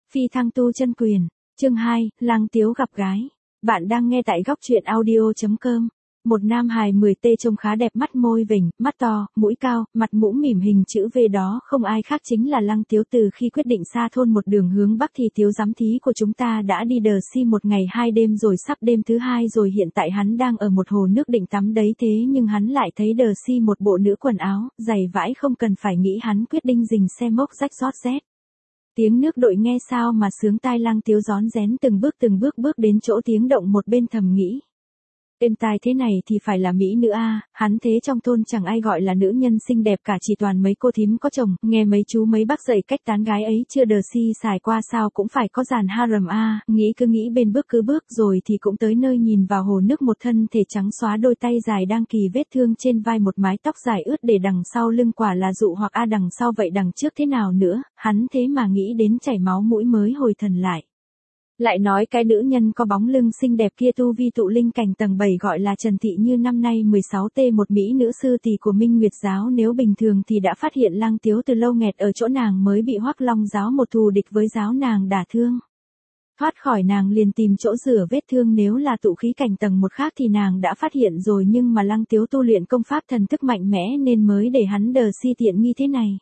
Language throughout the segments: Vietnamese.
Phi thăng tu chân quyền, chương 2, Lăng Tiếu gặp gái. Bạn đang nghe tại góc truyện audio.com. Một nam hài 10T trông khá đẹp, mắt môi vểnh, mắt to, mũi cao, mặt mũm mỉm hình chữ V, đó không ai khác chính là Lăng Tiếu. Từ khi quyết định xa thôn một đường hướng Bắc thì Tiếu giám thí của chúng ta đã đi đờ si một ngày 2 đêm rồi, sắp đêm thứ 2 rồi. Hiện tại hắn đang ở một hồ nước định tắm đấy, thế nhưng hắn lại thấy đờ si một bộ nữ quần áo, giày vãi không cần phải nghĩ, hắn quyết định dình xe mốc rách rót rét. Tiếng nước đội nghe sao mà sướng tai. Lăng Tiếu rón rén từng bước bước đến chỗ tiếng động, một bên thầm nghĩ. Êm tai thế này thì phải là mỹ nữ a, hắn thế trong thôn chẳng ai gọi là nữ nhân xinh đẹp cả, chỉ toàn mấy cô thím có chồng, nghe mấy chú mấy bác dạy cách tán gái ấy chưa đờ si xài qua sao cũng phải có dàn harem a, nghĩ cứ nghĩ bên bước cứ bước rồi thì cũng tới nơi. Nhìn vào hồ nước, một thân thể trắng xóa, đôi tay dài đang kì vết thương trên vai, một mái tóc dài ướt để đằng sau lưng, quả là dụ hoặc a. Đằng sau vậy đằng trước thế nào nữa, hắn thế mà nghĩ đến chảy máu mũi mới hồi thần lại. Lại nói cái nữ nhân có bóng lưng xinh đẹp kia tu vi tụ linh cảnh tầng 7, gọi là Trần Thị Như, năm nay 16T, một mỹ nữ sư tỷ của Minh Nguyệt giáo. Nếu bình thường thì đã phát hiện Lăng Tiếu từ lâu, nghẹt ở chỗ nàng mới bị Hoắc Long giáo, một thù địch với giáo, nàng đả thương. Thoát khỏi nàng liền tìm chỗ rửa vết thương, nếu là tụ khí cảnh tầng 1 khác thì nàng đã phát hiện rồi, nhưng mà Lăng Tiếu tu luyện công pháp thần thức mạnh mẽ nên mới để hắn đờ si tiện nghi thế này.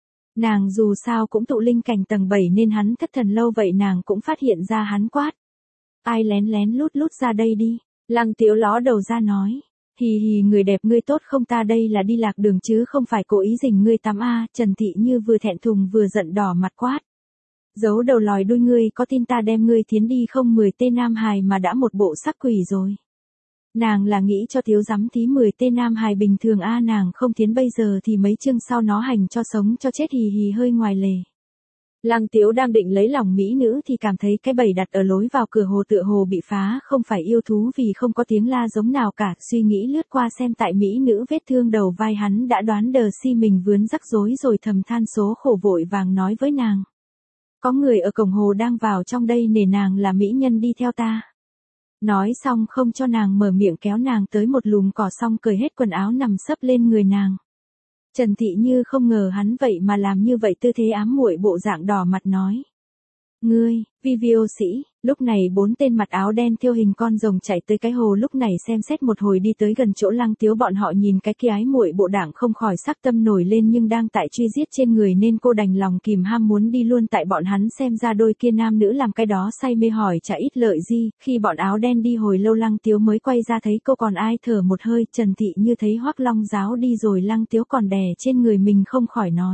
Nàng dù sao cũng tụ linh cảnh tầng 7 nên hắn thất thần lâu vậy nàng cũng phát hiện ra, hắn quát. Ai lén lén lút lút ra đây đi. Lăng Tiếu ló đầu ra nói. Hì hì, người đẹp ngươi tốt không, ta đây là đi lạc đường chứ không phải cố ý dình ngươi tắm a. Trần Thị Như vừa thẹn thùng vừa giận đỏ mặt quát. Giấu đầu lòi đuôi, ngươi có tin ta đem ngươi thiến đi không? 10T nam hài mà đã một bộ sắc quỷ rồi. Nàng là nghĩ cho Tiếu giám thí 10T nam hài bình thường a, nàng không thiến bây giờ thì mấy chương sau nó hành cho sống cho chết, hì hì, hơi ngoài lề. Lăng Tiếu đang định lấy lòng mỹ nữ thì cảm thấy cái bẫy đặt ở lối vào cửa hồ tựa hồ bị phá, không phải yêu thú vì không có tiếng la giống nào cả. Suy nghĩ lướt qua xem tại mỹ nữ vết thương đầu vai, hắn đã đoán đờ si mình vướng rắc rối rồi, thầm than số khổ, vội vàng nói với nàng. Có người ở cổng hồ đang vào trong đây, nể nàng là mỹ nhân đi theo ta. Nói xong không cho nàng mở miệng, kéo nàng tới một lùm cỏ, xong cởi hết quần áo nằm sấp lên người nàng. Trần Thị Như không ngờ hắn vậy mà làm như vậy, tư thế ám muội, bộ dạng đỏ mặt nói. Ngươi, Vivio sĩ. Lúc này 4 tên mặc áo đen thiêu hình con rồng chạy tới cái hồ lúc này, xem xét một hồi đi tới gần chỗ Lăng Tiếu. Bọn họ nhìn cái kia ái muội bộ đảng không khỏi sắc tâm nổi lên, nhưng đang tại truy giết trên người nên cô đành lòng kìm ham muốn đi luôn. Tại bọn hắn xem ra đôi kia nam nữ làm cái đó say mê, hỏi chả ít lợi gì. Khi bọn áo đen đi hồi lâu, Lăng Tiếu mới quay ra thấy cô còn ai thở một hơi. Trần Thị Như thấy Hoắc Long giáo đi rồi, Lăng Tiếu còn đè trên người mình, không khỏi nói.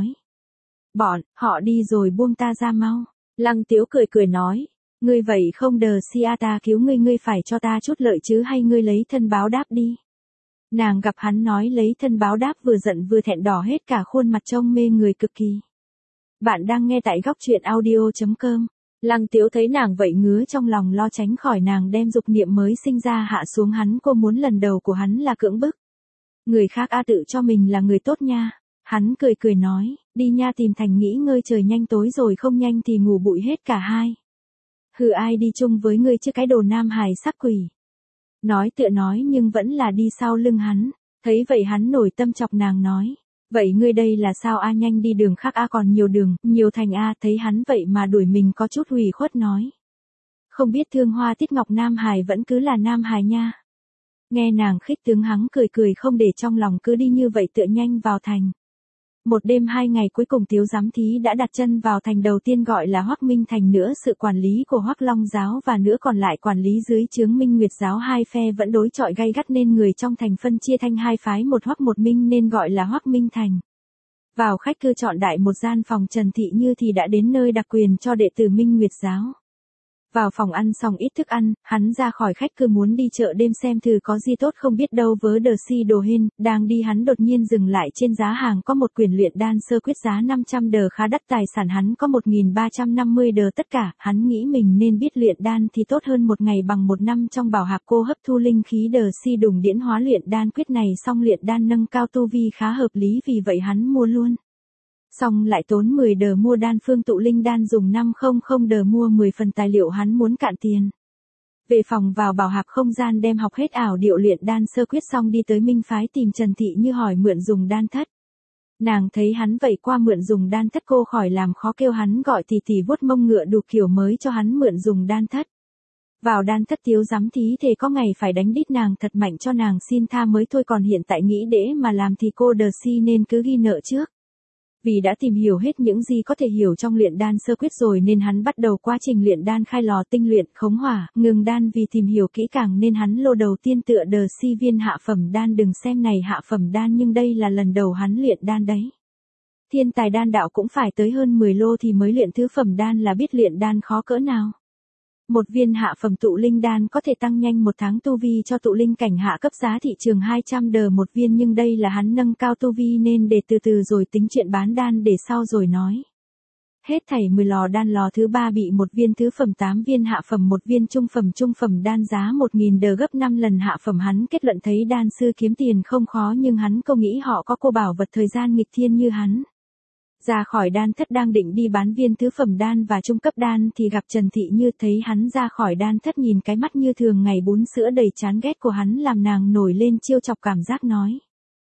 Bọn họ đi rồi, buông ta ra mau. Lăng Tiếu cười nói. Ngươi vậy không đờ si a, ta cứu ngươi, ngươi phải cho ta chút lợi chứ, hay ngươi lấy thân báo đáp đi. Nàng gặp hắn nói lấy thân báo đáp, vừa giận vừa thẹn, đỏ hết cả khuôn mặt, trông mê người cực kỳ. Bạn đang nghe tại góc truyện audio.com. Lăng Tiếu thấy nàng vậy ngứa trong lòng, lo tránh khỏi nàng đem dục niệm mới sinh ra hạ xuống hắn. Cô muốn lần đầu của hắn là cưỡng bức. Người khác a, tự cho mình là người tốt nha. Hắn cười nói, đi nha, tìm thành nghỉ ngơi, trời nhanh tối rồi, không nhanh thì ngủ bụi hết cả hai. Hừ, ai đi chung với ngươi chứ, cái đồ nam hài sắc quỷ. Nói tựa nói nhưng vẫn là đi sau lưng hắn. Thấy vậy hắn nổi tâm, chọc nàng nói. Vậy ngươi đây là sao a, nhanh đi đường khác a, còn nhiều đường, nhiều thành a. Thấy hắn vậy mà đuổi mình có chút ủy khuất nói. Không biết thương hoa tiết ngọc, nam hài vẫn cứ là nam hài nha. Nghe nàng khích tướng, hắn cười không để trong lòng, cứ đi như vậy tựa nhanh vào thành. Một đêm 2 ngày cuối cùng Tiếu giám thí đã đặt chân vào thành đầu tiên, gọi là Hoắc Minh thành. Nữa sự quản lý của Hoắc Long giáo và nữa còn lại quản lý dưới trướng Minh Nguyệt giáo, hai phe vẫn đối chọi gay gắt nên người trong thành phân chia thành hai phái, một Hoắc một Minh, nên gọi là Hoắc Minh thành. Vào khách cư chọn đại một gian phòng, Trần Thị Như thì đã đến nơi đặc quyền cho đệ tử Minh Nguyệt giáo. Vào phòng ăn xong ít thức ăn, hắn ra khỏi khách cư muốn đi chợ đêm xem thử có gì tốt không biết đâu vớ đờ si đồ hên. Đang đi hắn đột nhiên dừng lại, trên giá hàng có một quyển luyện đan sơ quyết giá 500 đờ, khá đắt. Tài sản hắn có 1350 đờ tất cả. Hắn nghĩ mình nên biết luyện đan thì tốt hơn, 1 ngày bằng 1 năm. Trong bảo hạp cô hấp thu linh khí đờ si đùng điễn hóa luyện đan quyết này, xong luyện đan nâng cao tu vi khá hợp lý, vì vậy hắn mua luôn. Xong lại tốn 10 đờ mua đan phương tụ linh đan, dùng 500 đờ mua 10 phần tài liệu, hắn muốn cạn tiền. Về phòng vào bảo hạp không gian đem học hết ảo điệu luyện đan sơ quyết xong đi tới Minh phái tìm Trần Thị Như hỏi mượn dùng đan thất. Nàng thấy hắn vậy qua mượn dùng đan thất cô khỏi làm khó kêu hắn gọi tỷ tỷ vuốt mông ngựa đủ kiểu mới cho hắn mượn dùng đan thất. Vào đan thất thiếu dám thí thề có ngày phải đánh đít nàng thật mạnh cho nàng xin tha mới thôi, còn hiện tại nghĩ để mà làm thì cô đờ si nên cứ ghi nợ trước. Vì đã tìm hiểu hết những gì có thể hiểu trong luyện đan sơ quyết rồi nên hắn bắt đầu quá trình luyện đan khai lò tinh luyện khống hỏa, ngừng đan vì tìm hiểu kỹ càng nên hắn lô đầu tiên tựa đờ si viên hạ phẩm đan, đừng xem này hạ phẩm đan nhưng đây là lần đầu hắn luyện đan đấy. Thiên tài đan đạo cũng phải tới hơn 10 lô thì mới luyện thứ phẩm đan là biết luyện đan khó cỡ nào. Một viên hạ phẩm tụ linh đan có thể tăng nhanh 1 tháng tu vi cho tụ linh cảnh hạ cấp, giá thị trường 200 đờ một viên, nhưng đây là hắn nâng cao tu vi nên để từ từ rồi tính chuyện bán đan để sau rồi nói. Hết thảy 10 lò đan, lò thứ 3 bị 1 viên thứ phẩm, 8 viên hạ phẩm, 1 viên trung phẩm đan giá 1000 đờ gấp 5 lần hạ phẩm. Hắn kết luận thấy đan sư kiếm tiền không khó nhưng hắn không nghĩ họ có cô bảo vật thời gian nghịch thiên như hắn. Ra khỏi đan thất đang định đi bán viên thứ phẩm đan và trung cấp đan thì gặp Trần Thị Như, thấy hắn ra khỏi đan thất nhìn cái mắt như thường ngày bún sữa đầy chán ghét của hắn làm nàng nổi lên trêu chọc cảm giác, nói.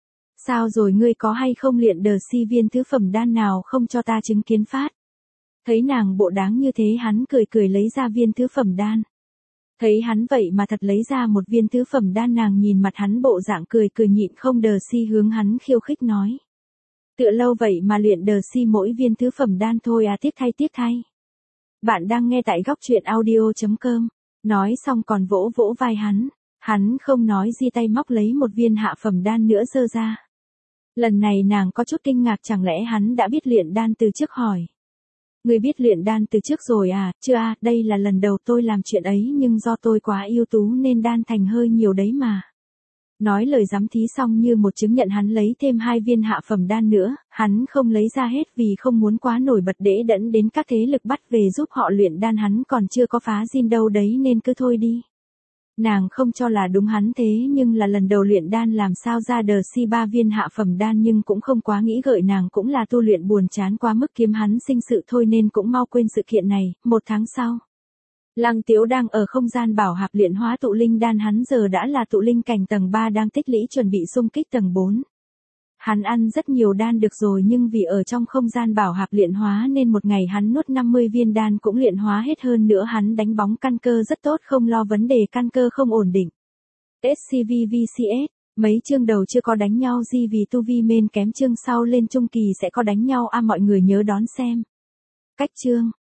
Sao rồi, ngươi có hay không luyện đờ si viên thứ phẩm đan nào không cho ta chứng kiến phát. Thấy nàng bộ đáng như thế hắn cười cười lấy ra viên thứ phẩm đan. Thấy hắn vậy mà thật lấy ra 1 viên thứ phẩm đan, nàng nhìn mặt hắn bộ dạng cười cười nhịn không đờ si hướng hắn khiêu khích nói. Tựa lâu vậy mà luyện đờ si mỗi viên thứ phẩm đan thôi à, tiếc thay. Bạn đang nghe tại góc truyện audio.com. Nói xong còn vỗ vỗ vai hắn không nói gì tay móc lấy 1 viên hạ phẩm đan nữa giơ ra. Lần này nàng có chút kinh ngạc, chẳng lẽ hắn đã biết luyện đan từ trước, hỏi. Ngươi biết luyện đan từ trước rồi à? Chưa à, đây là lần đầu tôi làm chuyện ấy nhưng do tôi quá ưu tú nên đan thành hơi nhiều đấy mà. Nói lời giám thí xong như một chứng nhận hắn lấy thêm 2 viên hạ phẩm đan nữa, hắn không lấy ra hết vì không muốn quá nổi bật để đẫn đến các thế lực bắt về giúp họ luyện đan, hắn còn chưa có phá zin đâu đấy nên cứ thôi đi. Nàng không cho là đúng hắn thế nhưng là lần đầu luyện đan làm sao ra đờ si 3 viên hạ phẩm đan, nhưng cũng không quá nghĩ gợi, nàng cũng là tu luyện buồn chán quá mức kiếm hắn sinh sự thôi nên cũng mau quên sự kiện này. 1 tháng sau. Lăng Tiếu đang ở không gian bảo hạp luyện hóa tụ linh đan, hắn giờ đã là tụ linh cảnh tầng 3 đang tích lũy chuẩn bị xung kích tầng 4. Hắn ăn rất nhiều đan được rồi nhưng vì ở trong không gian bảo hạp luyện hóa nên một ngày hắn nuốt 50 viên đan cũng luyện hóa hết, hơn nữa hắn đánh bóng căn cơ rất tốt, không lo vấn đề căn cơ không ổn định. SCVVCS, mấy chương đầu chưa có đánh nhau gì vì tu vi men kém, chương sau lên trung kỳ sẽ có đánh nhau mọi người nhớ đón xem. Cách chương